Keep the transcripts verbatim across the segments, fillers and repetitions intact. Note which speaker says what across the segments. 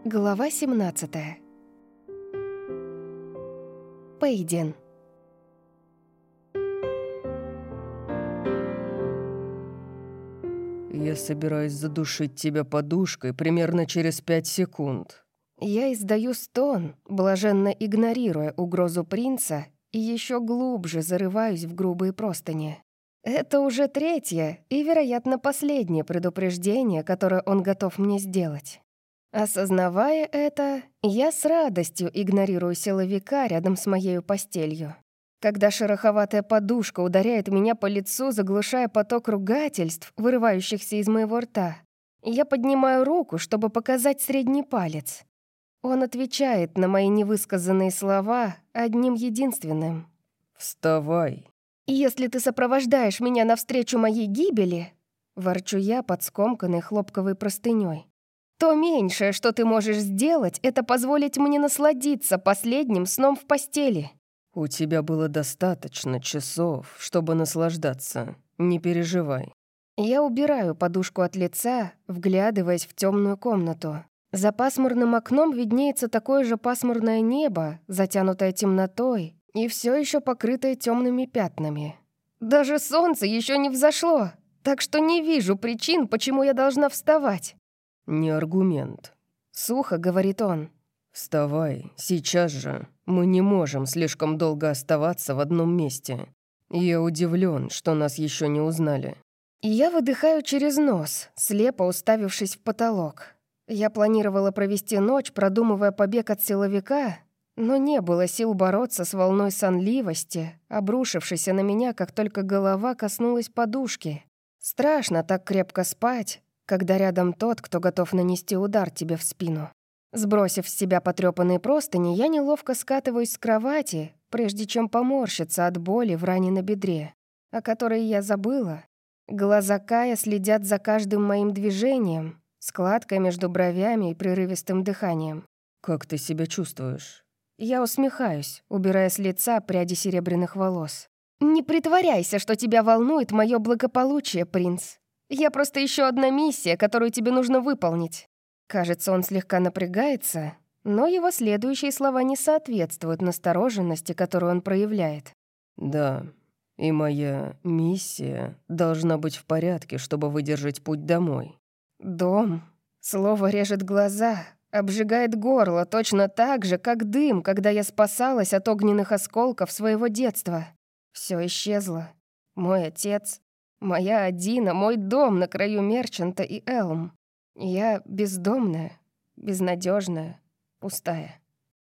Speaker 1: Глава семнадцатая. Пейден.
Speaker 2: Я собираюсь задушить тебя подушкой примерно через пять секунд.
Speaker 1: Я издаю стон, блаженно игнорируя угрозу принца, и еще глубже зарываюсь в грубые простыни. Это уже третье и, вероятно, последнее предупреждение, которое он готов мне сделать. Осознавая это, я с радостью игнорирую силовика рядом с моей постелью. Когда шероховатая подушка ударяет меня по лицу, заглушая поток ругательств, вырывающихся из моего рта, я поднимаю руку, чтобы показать средний палец. Он отвечает на мои невысказанные слова одним единственным.
Speaker 2: «Вставай».
Speaker 1: «Если ты сопровождаешь меня навстречу моей гибели», — ворчу я под скомканной хлопковой простыней, то меньшее, что ты можешь сделать, это позволить мне насладиться последним сном в постели.
Speaker 2: У тебя было достаточно часов, чтобы наслаждаться. Не переживай.
Speaker 1: Я убираю подушку от лица, вглядываясь в темную комнату. За пасмурным окном виднеется такое же пасмурное небо, затянутое темнотой и все еще покрытое темными пятнами. Даже солнце еще не взошло, так что не вижу причин, почему я должна вставать.
Speaker 2: Не аргумент.
Speaker 1: Сухо говорит он.
Speaker 2: Вставай, сейчас же. Мы не можем слишком долго оставаться в одном месте. Я удивлен, что нас еще не узнали.
Speaker 1: И я выдыхаю через нос, слепо уставившись в потолок. Я планировала провести ночь, продумывая побег от силовика, но не было сил бороться с волной сонливости, обрушившейся на меня, как только голова коснулась подушки. Страшно так крепко спать, когда рядом тот, кто готов нанести удар тебе в спину. Сбросив с себя потрёпанные простыни, я неловко скатываюсь с кровати, прежде чем поморщиться от боли в ране на бедре, о которой я забыла. Глаза Кая следят за каждым моим движением, складкой между бровями и прерывистым дыханием.
Speaker 2: «Как ты себя чувствуешь?»
Speaker 1: Я усмехаюсь, убирая с лица пряди серебряных волос. «Не притворяйся, что тебя волнует моё благополучие, принц. Я просто еще одна миссия, которую тебе нужно выполнить». Кажется, он слегка напрягается, но его следующие слова не соответствуют настороженности, которую он проявляет.
Speaker 2: «Да, и моя миссия должна быть в порядке, чтобы выдержать путь домой».
Speaker 1: «Дом». Слово режет глаза, обжигает горло точно так же, как дым, когда я спасалась от огненных осколков своего детства. Все исчезло. Мой отец, моя Адина, мой дом на краю Мерчанта и Элм. Я бездомная, безнадежная, пустая.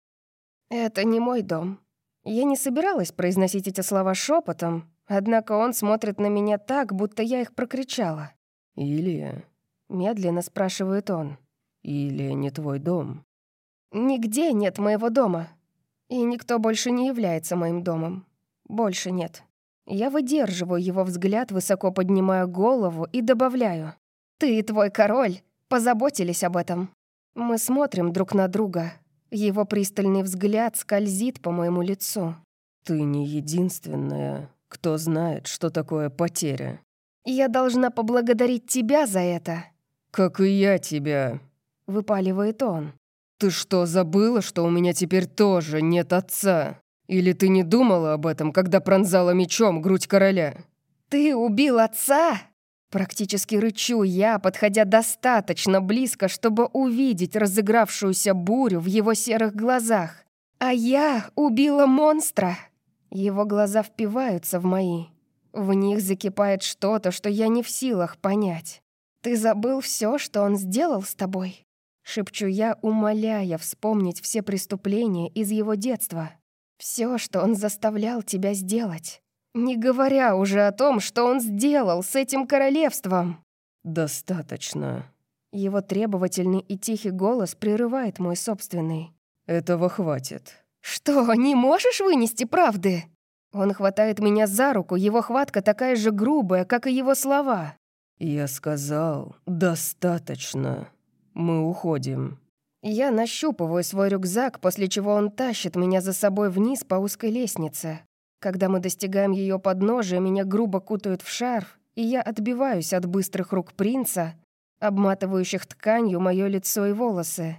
Speaker 1: Это не мой дом. Я не собиралась произносить эти слова шепотом, однако он смотрит на меня так, будто я их прокричала.
Speaker 2: «Илия?»
Speaker 1: — медленно спрашивает он.
Speaker 2: «Илия не твой дом?»
Speaker 1: «Нигде нет моего дома. И никто больше не является моим домом. Больше нет». Я выдерживаю его взгляд, высоко поднимая голову и добавляю. «Ты и твой король позаботились об этом». Мы смотрим друг на друга. Его пристальный взгляд скользит по моему лицу.
Speaker 2: «Ты не единственная, кто знает, что такое потеря».
Speaker 1: «Я должна поблагодарить тебя за это».
Speaker 2: «Как и я тебя»,
Speaker 1: — выпаливает он.
Speaker 2: «Ты что, забыла, что у меня теперь тоже нет отца? Или ты не думала об этом, когда пронзала мечом грудь короля?»
Speaker 1: «Ты убил отца?» Практически рычу я, подходя достаточно близко, чтобы увидеть разыгравшуюся бурю в его серых глазах. «А я убила монстра!» Его глаза впиваются в мои. В них закипает что-то, что я не в силах понять. «Ты забыл все, что он сделал с тобой?» Шепчу я, умоляя вспомнить все преступления из его детства. Все, что он заставлял тебя сделать. Не говоря уже о том, что он сделал с этим королевством.
Speaker 2: «Достаточно».
Speaker 1: Его требовательный и тихий голос прерывает мой собственный.
Speaker 2: «Этого хватит».
Speaker 1: «Что, не можешь вынести правды?» Он хватает меня за руку, его хватка такая же грубая, как и его слова.
Speaker 2: «Я сказал, достаточно. Мы уходим».
Speaker 1: Я нащупываю свой рюкзак, после чего он тащит меня за собой вниз по узкой лестнице. Когда мы достигаем ее подножия, меня грубо кутают в шарф, и я отбиваюсь от быстрых рук принца, обматывающих тканью мое лицо и волосы.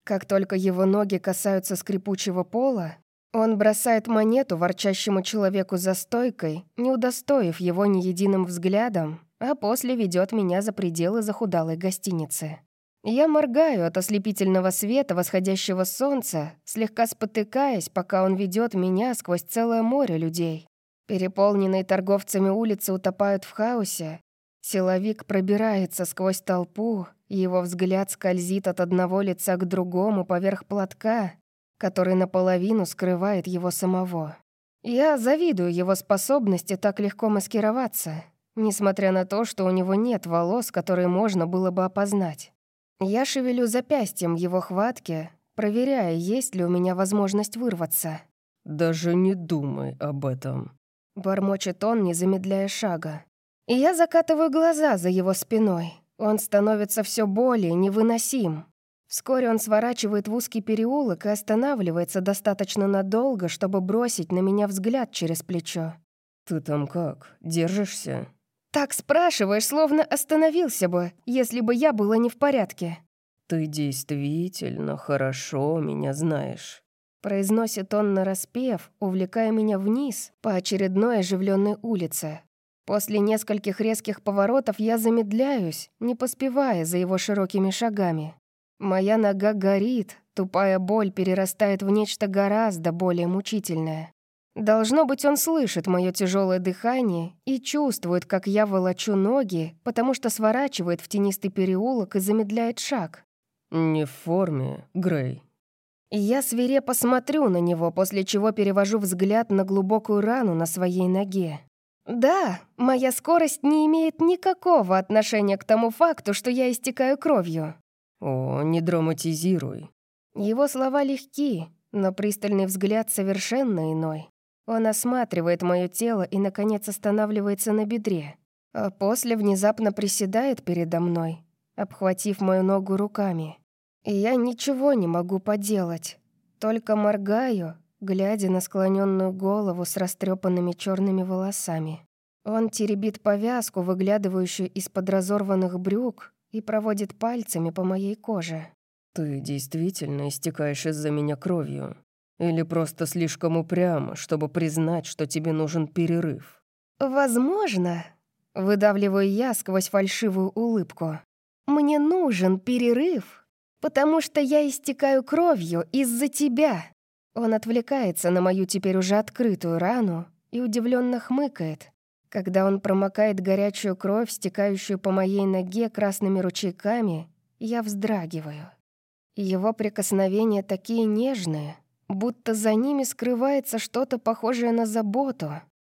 Speaker 1: Как только его ноги касаются скрипучего пола, он бросает монету ворчащему человеку за стойкой, не удостоив его ни единым взглядом, а после ведет меня за пределы захудалой гостиницы. Я моргаю от ослепительного света восходящего солнца, слегка спотыкаясь, пока он ведет меня сквозь целое море людей. Переполненные торговцами улицы утопают в хаосе. Силовик пробирается сквозь толпу, и его взгляд скользит от одного лица к другому поверх платка, который наполовину скрывает его самого. Я завидую его способности так легко маскироваться, несмотря на то, что у него нет волос, которые можно было бы опознать. Я шевелю запястьем в его хватке, проверяя, есть ли у меня возможность вырваться.
Speaker 2: «Даже не думай об этом»,
Speaker 1: — бормочет он, не замедляя шага. И я закатываю глаза за его спиной. Он становится все более невыносим. Вскоре он сворачивает в узкий переулок и останавливается достаточно надолго, чтобы бросить на меня взгляд через плечо.
Speaker 2: «Ты там как? Держишься?»
Speaker 1: «Так спрашиваешь, словно остановился бы, если бы я была не в порядке».
Speaker 2: «Ты действительно хорошо меня знаешь»,
Speaker 1: — произносит он нараспев, увлекая меня вниз по очередной оживленной улице. После нескольких резких поворотов я замедляюсь, не поспевая за его широкими шагами. Моя нога горит, тупая боль перерастает в нечто гораздо более мучительное. Должно быть, он слышит мое тяжелое дыхание и чувствует, как я волочу ноги, потому что сворачивает в тенистый переулок и замедляет шаг.
Speaker 2: «Не в форме, Грей».
Speaker 1: И я свирепо смотрю на него, после чего перевожу взгляд на глубокую рану на своей ноге. Да, моя скорость не имеет никакого отношения к тому факту, что я истекаю кровью.
Speaker 2: «О, не драматизируй».
Speaker 1: Его слова легки, но пристальный взгляд совершенно иной. Он осматривает мое тело и, наконец, останавливается на бедре, а после внезапно приседает передо мной, обхватив мою ногу руками. И я ничего не могу поделать, только моргаю, глядя на склоненную голову с растрепанными черными волосами. Он теребит повязку, выглядывающую из-под разорванных брюк, и проводит пальцами по моей коже.
Speaker 2: «Ты действительно истекаешь из-за меня кровью? Или просто слишком упряма, чтобы признать, что тебе нужен перерыв?»
Speaker 1: «Возможно», — выдавливаю я сквозь фальшивую улыбку. «Мне нужен перерыв, потому что я истекаю кровью из-за тебя». Он отвлекается на мою теперь уже открытую рану и удивленно хмыкает, когда он промокает горячую кровь, стекающую по моей ноге красными ручейками. Я вздрагиваю. Его прикосновения такие нежные, будто за ними скрывается что-то похожее на заботу.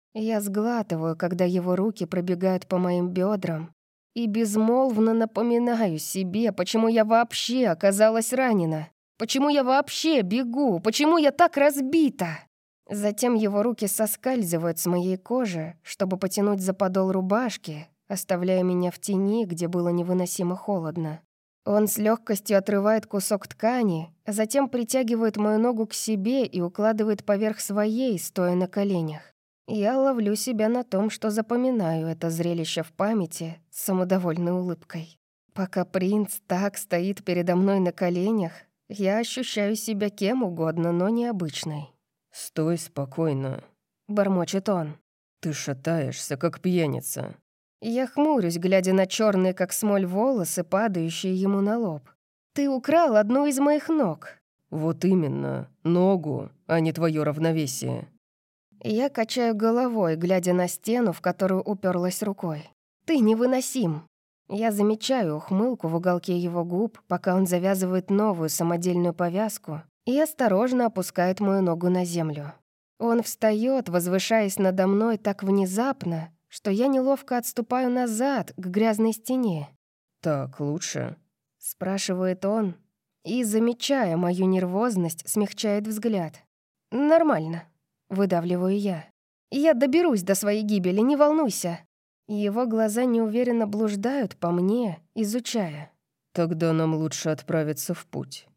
Speaker 1: Я сглатываю, когда его руки пробегают по моим бедрам, и безмолвно напоминаю себе, почему я вообще оказалась ранена, почему я вообще бегу, почему я так разбита. Затем его руки соскальзывают с моей кожи, чтобы потянуть за подол рубашки, оставляя меня в тени, где было невыносимо холодно. Он с легкостью отрывает кусок ткани, а затем притягивает мою ногу к себе и укладывает поверх своей, стоя на коленях. Я ловлю себя на том, что запоминаю это зрелище в памяти с самодовольной улыбкой. Пока принц так стоит передо мной на коленях, я ощущаю себя кем угодно, но необычной.
Speaker 2: «Стой спокойно»,
Speaker 1: — бормочет он.
Speaker 2: «Ты шатаешься, как пьяница».
Speaker 1: Я хмурюсь, глядя на черные, как смоль, волосы, падающие ему на лоб. «Ты украл одну из моих ног».
Speaker 2: «Вот именно, ногу, а не твое равновесие».
Speaker 1: Я качаю головой, глядя на стену, в которую уперлась рукой. «Ты невыносим». Я замечаю ухмылку в уголке его губ, пока он завязывает новую самодельную повязку и осторожно опускает мою ногу на землю. Он встает, возвышаясь надо мной так внезапно, что я неловко отступаю назад к грязной стене.
Speaker 2: «Так лучше?»
Speaker 1: — спрашивает он, и, замечая мою нервозность, смягчает взгляд. «Нормально», — выдавливаю я. «Я доберусь до своей гибели, не волнуйся». Его глаза неуверенно блуждают по мне, изучая.
Speaker 2: «Тогда нам лучше отправиться в путь».